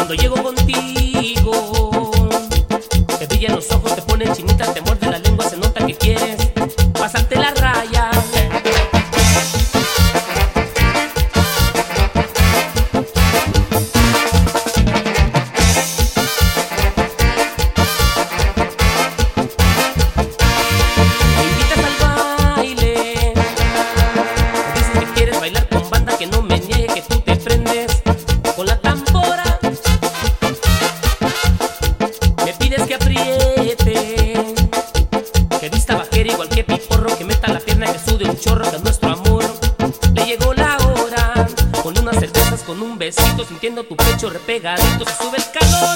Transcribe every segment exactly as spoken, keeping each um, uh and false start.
Cuando llego contigo, te brillan los ojos, te ponen chinita, te muerde la lengua, se nota que quieres pasarte la raya. Me invitas al baile, me dices que quieres bailar con banda, que no me niegue que tú te prendes con la tambora. Me pides que apriete, que vista bajera igual que piporro, que meta la pierna, que sude un chorro, que a nuestro amor le llegó la hora. Con unas cervezas, con un besito, sintiendo tu pecho repegadito, se sube el calor.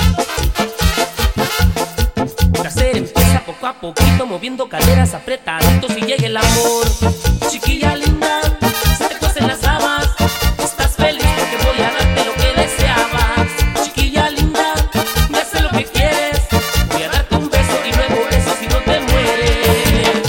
El placer empieza poco a poquito, moviendo caderas apretaditos y llega el amor. Chiquilla linda, se te cuecen las habas, estás feliz porque voy a darte lo que deseabas. Chiquilla linda, me haces lo que quieres, voy a darte un beso y luego eso si no te mueres.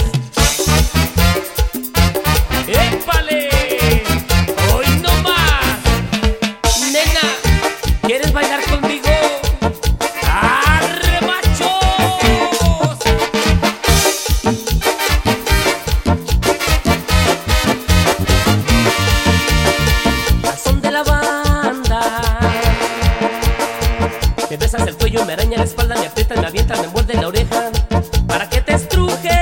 ¡Épale! ¡Hoy no más! Nena, ¿quieres bailar conmigo? ¡Arre, machos! Al son de la banda, me besas el cuello, me araña la espalda, me aprieta, me avienta, me muerde la oreja para que te estruje.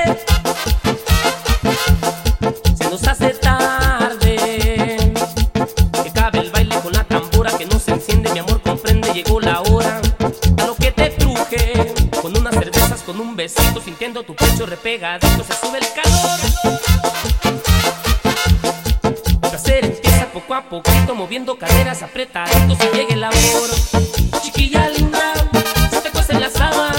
Se nos hace tarde, que cabe el baile con la tambora, que no se enciende, mi amor comprende, llegó la hora. A lo que te truje, con unas cervezas, con un besito, sintiendo tu pecho repegadito, se sube el calor. El placer empieza poco a poquito, moviendo caderas apretaditos y llega el amor. Chiquilla linda, se te cuecen las habas,